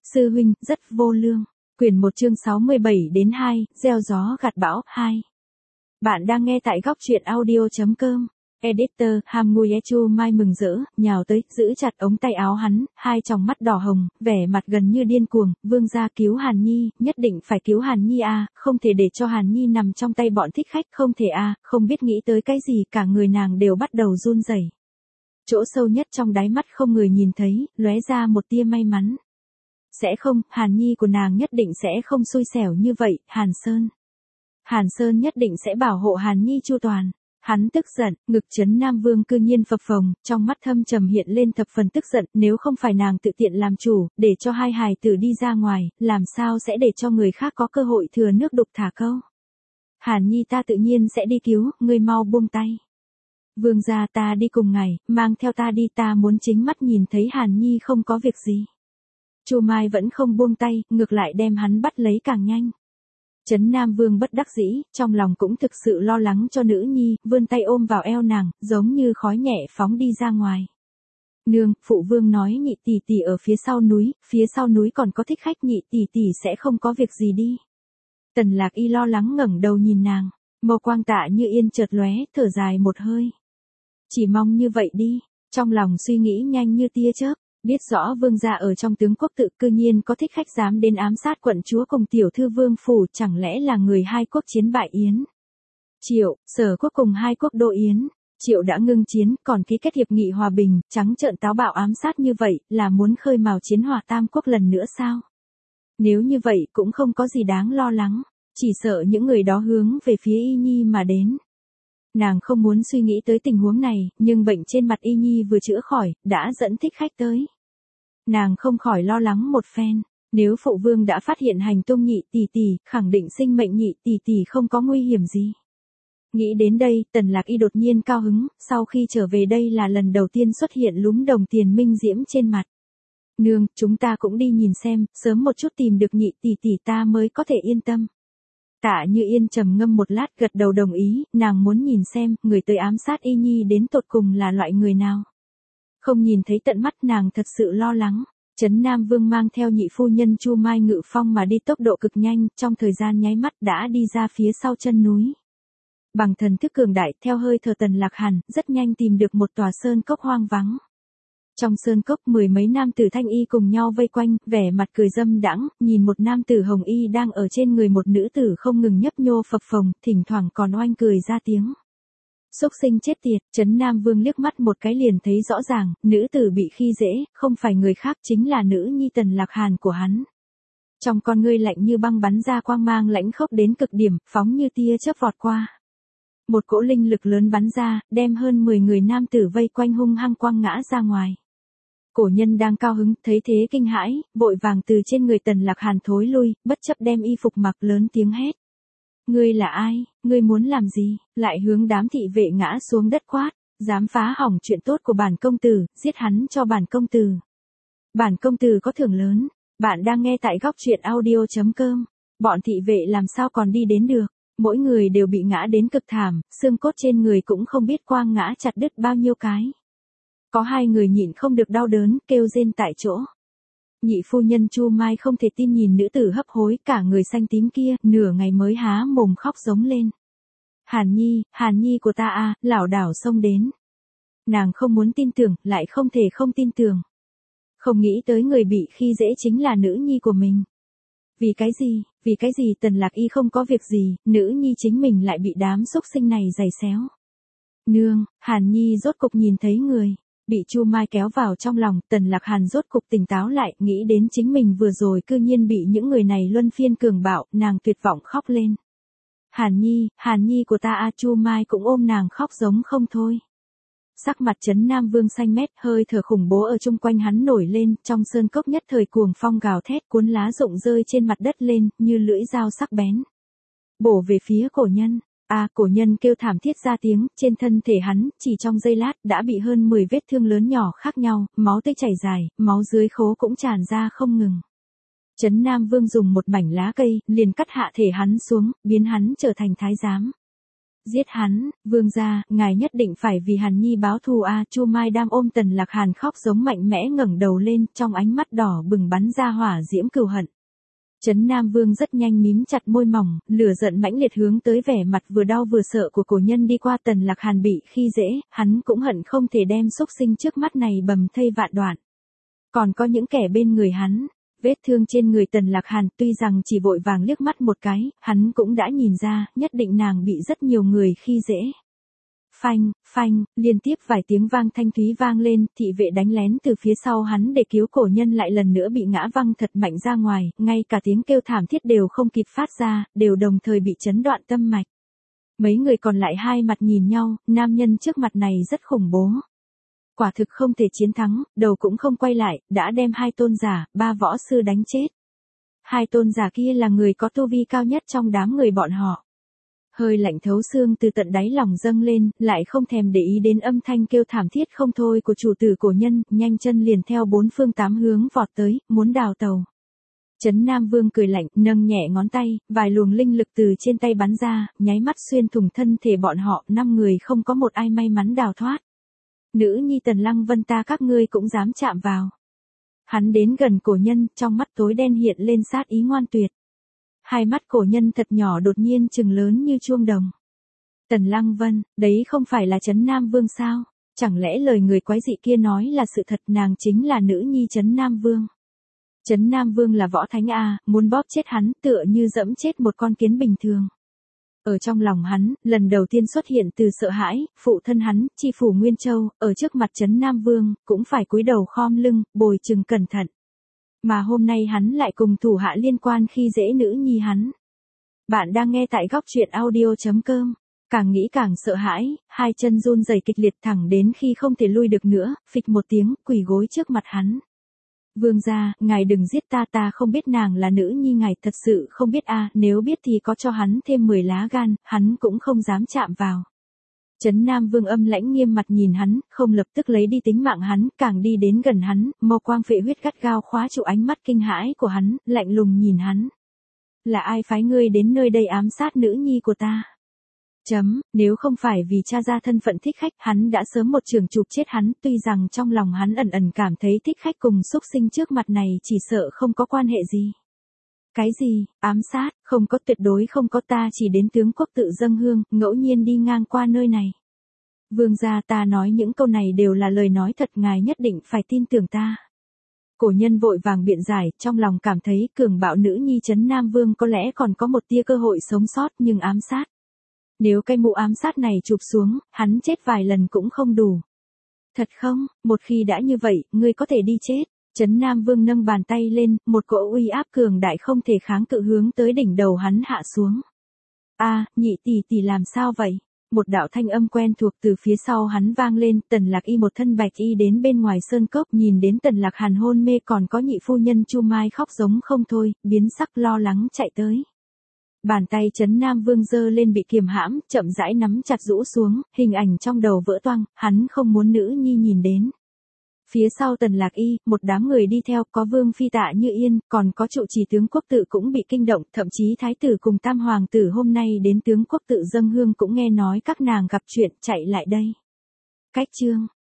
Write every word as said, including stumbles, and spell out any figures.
Sư huynh, rất vô lương. Quyển một chương sáu mươi bảy đến hai, gieo gió gặt bão, hai. Bạn đang nghe tại góc truyện audio.com. Editor, Ham Ngui Echu Mai mừng rỡ, nhào tới, giữ chặt ống tay áo hắn, hai tròng mắt đỏ hồng, vẻ mặt gần như điên cuồng, vương gia cứu Hàn Nhi, nhất định phải cứu Hàn Nhi a, không thể để cho Hàn Nhi nằm trong tay bọn thích khách, không thể a, không biết nghĩ tới cái gì, cả người nàng đều bắt đầu run rẩy. Chỗ sâu nhất trong đáy mắt không người nhìn thấy, lóe ra một tia may mắn. Sẽ không, Hàn Nhi của nàng nhất định sẽ không xui xẻo như vậy, Hàn Sơn. Hàn Sơn nhất định sẽ bảo hộ Hàn Nhi chu toàn. Hắn tức giận, ngực Trấn Nam Vương cư nhiên phập phồng, trong mắt thâm trầm hiện lên thập phần tức giận, nếu không phải nàng tự tiện làm chủ, để cho hai hài tử đi ra ngoài, làm sao sẽ để cho người khác có cơ hội thừa nước đục thả câu. Hàn Nhi ta tự nhiên sẽ đi cứu, ngươi mau buông tay. Vương gia ta đi cùng ngài, mang theo ta đi, ta muốn chính mắt nhìn thấy Hàn Nhi không có việc gì. Chu Mai vẫn không buông tay, ngược lại đem hắn bắt lấy càng nhanh. Trấn Nam Vương bất đắc dĩ, trong lòng cũng thực sự lo lắng cho nữ nhi, vươn tay ôm vào eo nàng, giống như khói nhẹ phóng đi ra ngoài. Nương, phụ vương nói nhị tỷ tỷ ở phía sau núi, phía sau núi còn có thích khách, nhị tỷ tỷ sẽ không có việc gì đi. Tần Lạc Y lo lắng ngẩng đầu nhìn nàng, màu quang Tạ Như Yên chợt lóe, thở dài một hơi. Chỉ mong như vậy đi, trong lòng suy nghĩ nhanh như tia chớp. Biết rõ vương gia ở trong tướng quốc tự, cư nhiên có thích khách dám đến ám sát quận chúa cùng tiểu thư vương phủ, chẳng lẽ là người hai quốc chiến bại Yến. Triệu, Sở quốc cùng hai quốc đô Yến, Triệu đã ngưng chiến, còn ký kết hiệp nghị hòa bình, trắng trợn táo bạo ám sát như vậy, là muốn khơi mào chiến hỏa tam quốc lần nữa sao? Nếu như vậy cũng không có gì đáng lo lắng, chỉ sợ những người đó hướng về phía Y Nhi mà đến. Nàng không muốn suy nghĩ tới tình huống này, nhưng bệnh trên mặt Y Nhi vừa chữa khỏi, đã dẫn thích khách tới. Nàng không khỏi lo lắng một phen, nếu phụ vương đã phát hiện hành tung nhị tỷ tỷ, khẳng định sinh mệnh nhị tỷ tỷ không có nguy hiểm gì. Nghĩ đến đây, Tần Lạc Y đột nhiên cao hứng, sau khi trở về đây là lần đầu tiên xuất hiện lúm đồng tiền minh diễm trên mặt. Nương, chúng ta cũng đi nhìn xem, sớm một chút tìm được nhị tỷ tỷ ta mới có thể yên tâm. Tạ Như Yên trầm ngâm một lát gật đầu đồng ý, nàng muốn nhìn xem, người tới ám sát Y Nhi đến tột cùng là loại người nào. Không nhìn thấy tận mắt nàng thật sự lo lắng. Trấn Nam Vương mang theo nhị phu nhân Chu Mai ngự phong mà đi tốc độ cực nhanh, trong thời gian nháy mắt đã đi ra phía sau chân núi. Bằng thần thức cường đại, theo hơi thở Tần Lạc Hàn, rất nhanh tìm được một tòa sơn cốc hoang vắng. Trong sơn cốc mười mấy nam tử thanh y cùng nhau vây quanh, vẻ mặt cười dâm đãng, nhìn một nam tử hồng y đang ở trên người một nữ tử không ngừng nhấp nhô phập phồng, thỉnh thoảng còn oanh cười ra tiếng. Xúc sinh chết tiệt, Trấn Nam Vương liếc mắt một cái liền thấy rõ ràng, nữ tử bị khi dễ, không phải người khác chính là nữ nhi Tần Lạc Hàn của hắn. Trong con ngươi lạnh như băng bắn ra quang mang lãnh khốc đến cực điểm, phóng như tia chớp vọt qua. Một cỗ linh lực lớn bắn ra, đem hơn mười người nam tử vây quanh hung hăng quăng ngã ra ngoài. Cổ nhân đang cao hứng, thấy thế kinh hãi, vội vàng từ trên người Tần Lạc Hàn thối lui, bất chấp đem y phục mặc lớn tiếng hét. Ngươi là ai, ngươi muốn làm gì, lại hướng đám thị vệ ngã xuống đất quát, dám phá hỏng chuyện tốt của bản công tử, giết hắn cho bản công tử. Bản công tử có thưởng lớn, bạn đang nghe tại góc truyện audio.com, bọn thị vệ làm sao còn đi đến được, mỗi người đều bị ngã đến cực thảm, xương cốt trên người cũng không biết quang ngã chặt đứt bao nhiêu cái. Có hai người nhịn không được đau đớn, kêu rên tại chỗ. Nhị phu nhân Chu Mai không thể tin nhìn nữ tử hấp hối cả người xanh tím kia, nửa ngày mới há mồm khóc giống lên. Hàn Nhi, Hàn Nhi của ta à, lảo đảo xông đến. Nàng không muốn tin tưởng, lại không thể không tin tưởng. Không nghĩ tới người bị khi dễ chính là nữ nhi của mình. Vì cái gì, vì cái gì Tần Lạc Y không có việc gì, nữ nhi chính mình lại bị đám xúc sinh này giày xéo. Nương, Hàn Nhi rốt cục nhìn thấy người. Bị Chu Mai kéo vào trong lòng, Tần Lạc Hàn rốt cục tỉnh táo lại, nghĩ đến chính mình vừa rồi cư nhiên bị những người này luân phiên cường bạo, nàng tuyệt vọng khóc lên. Hàn Nhi, Hàn Nhi của ta a, Chu Mai cũng ôm nàng khóc giống không thôi. Sắc mặt Trấn Nam Vương xanh mét, hơi thở khủng bố ở chung quanh hắn nổi lên, trong sơn cốc nhất thời cuồng phong gào thét, cuốn lá rụng rơi trên mặt đất lên, như lưỡi dao sắc bén. Bổ về phía cổ nhân. A, à, cổ nhân kêu thảm thiết ra tiếng, trên thân thể hắn, chỉ trong giây lát, đã bị hơn mười vết thương lớn nhỏ khác nhau, máu tươi chảy dài, máu dưới khố cũng tràn ra không ngừng. Trấn Nam Vương dùng một mảnh lá cây, liền cắt hạ thể hắn xuống, biến hắn trở thành thái giám. Giết hắn, vương gia, ngài nhất định phải vì Hàn Nhi báo thù a. Chu Mai Đam ôm Tần Lạc Hàn khóc giống mạnh mẽ ngẩng đầu lên, trong ánh mắt đỏ bừng bắn ra hỏa diễm cừu hận. Trấn Nam Vương rất nhanh mím chặt môi mỏng, lửa giận mãnh liệt hướng tới vẻ mặt vừa đau vừa sợ của cổ nhân đi qua. Tần Lạc Hàn bị khi dễ, hắn cũng hận không thể đem xúc sinh trước mắt này bầm thây vạn đoạn. Còn có những kẻ bên người hắn, vết thương trên người Tần Lạc Hàn tuy rằng chỉ vội vàng liếc mắt một cái, hắn cũng đã nhìn ra, nhất định nàng bị rất nhiều người khi dễ. Phanh, phanh, liên tiếp vài tiếng vang thanh thúy vang lên, thị vệ đánh lén từ phía sau hắn để cứu cổ nhân lại lần nữa bị ngã văng thật mạnh ra ngoài, ngay cả tiếng kêu thảm thiết đều không kịp phát ra, đều đồng thời bị chấn đoạn tâm mạch. Mấy người còn lại hai mặt nhìn nhau, nam nhân trước mặt này rất khủng bố. Quả thực không thể chiến thắng, đầu cũng không quay lại, đã đem hai tôn giả, ba võ sư đánh chết. Hai tôn giả kia là người có tu vi cao nhất trong đám người bọn họ. Hơi lạnh thấu xương từ tận đáy lòng dâng lên, lại không thèm để ý đến âm thanh kêu thảm thiết không thôi của chủ tử cổ nhân, nhanh chân liền theo bốn phương tám hướng vọt tới, muốn đào tàu. Trấn Nam Vương cười lạnh, nâng nhẹ ngón tay, vài luồng linh lực từ trên tay bắn ra, nháy mắt xuyên thủng thân thể bọn họ, năm người không có một ai may mắn đào thoát. Nữ nhi Tần Lăng Vân ta các ngươi cũng dám chạm vào. Hắn đến gần cổ nhân, trong mắt tối đen hiện lên sát ý ngoan tuyệt. Hai mắt cổ nhân thật nhỏ đột nhiên trừng lớn như chuông đồng. Tần Lăng Vân, đấy không phải là Trấn Nam Vương sao? Chẳng lẽ lời người quái dị kia nói là sự thật, nàng chính là nữ nhi Trấn Nam Vương. Trấn Nam Vương là võ thánh a, muốn bóp chết hắn tựa như dẫm chết một con kiến bình thường. Ở trong lòng hắn, lần đầu tiên xuất hiện từ sợ hãi, phụ thân hắn, chi phủ Nguyên Châu, ở trước mặt Trấn Nam Vương, cũng phải cúi đầu khom lưng, bồi chừng cẩn thận. Mà hôm nay hắn lại cùng thủ hạ liên quan khi dễ nữ nhi hắn. Bạn đang nghe tại góc truyện audio chấm com. Càng nghĩ càng sợ hãi, hai chân run rẩy kịch liệt thẳng đến khi không thể lui được nữa, phịch một tiếng, quỳ gối trước mặt hắn. Vương gia, ngài đừng giết ta, ta không biết nàng là nữ nhi ngài, thật sự không biết a, nếu biết thì có cho hắn thêm mười lá gan, hắn cũng không dám chạm vào. Trấn Nam Vương âm lãnh nghiêm mặt nhìn hắn, không lập tức lấy đi tính mạng hắn, càng đi đến gần hắn, màu quang phệ huyết gắt gao khóa trụ ánh mắt kinh hãi của hắn, lạnh lùng nhìn hắn. Là ai phái ngươi đến nơi đây ám sát nữ nhi của ta? Chấm, nếu không phải vì cha ra thân phận thích khách, hắn đã sớm một trường chụp chết hắn, tuy rằng trong lòng hắn ẩn ẩn cảm thấy thích khách cùng xúc sinh trước mặt này chỉ sợ không có quan hệ gì. Cái gì, ám sát, không có, tuyệt đối không có, ta chỉ đến tướng quốc tự dâng hương, ngẫu nhiên đi ngang qua nơi này. Vương gia, ta nói những câu này đều là lời nói thật, ngài nhất định phải tin tưởng ta. Cổ nhân vội vàng biện giải, trong lòng cảm thấy cường bạo nữ nhi Trấn Nam Vương có lẽ còn có một tia cơ hội sống sót, nhưng ám sát. Nếu cái mũ ám sát này chụp xuống, hắn chết vài lần cũng không đủ. Thật không, một khi đã như vậy, ngươi có thể đi chết. Trấn Nam Vương nâng bàn tay lên, một cỗ uy áp cường đại không thể kháng cự hướng tới đỉnh đầu hắn hạ xuống. A, nhị tỷ tỷ làm sao vậy? Một đạo thanh âm quen thuộc từ phía sau hắn vang lên, Tần Lạc Y một thân bạch y đến bên ngoài sơn cốc, nhìn đến Tần Lạc Hàn hôn mê, còn có nhị phu nhân Chu Mai khóc giống không thôi, biến sắc lo lắng chạy tới. Bàn tay Trấn Nam Vương giơ lên bị kiềm hãm, chậm rãi nắm chặt rũ xuống, hình ảnh trong đầu vỡ toang, hắn không muốn nữ nhi nhìn đến. Phía sau Tần Lạc Y, một đám người đi theo, có Vương phi Tạ Như Yên, còn có trụ trì tướng quốc tự cũng bị kinh động, thậm chí thái tử cùng tam hoàng tử hôm nay đến tướng quốc tự dâng hương cũng nghe nói các nàng gặp chuyện, chạy lại đây. Cách chương,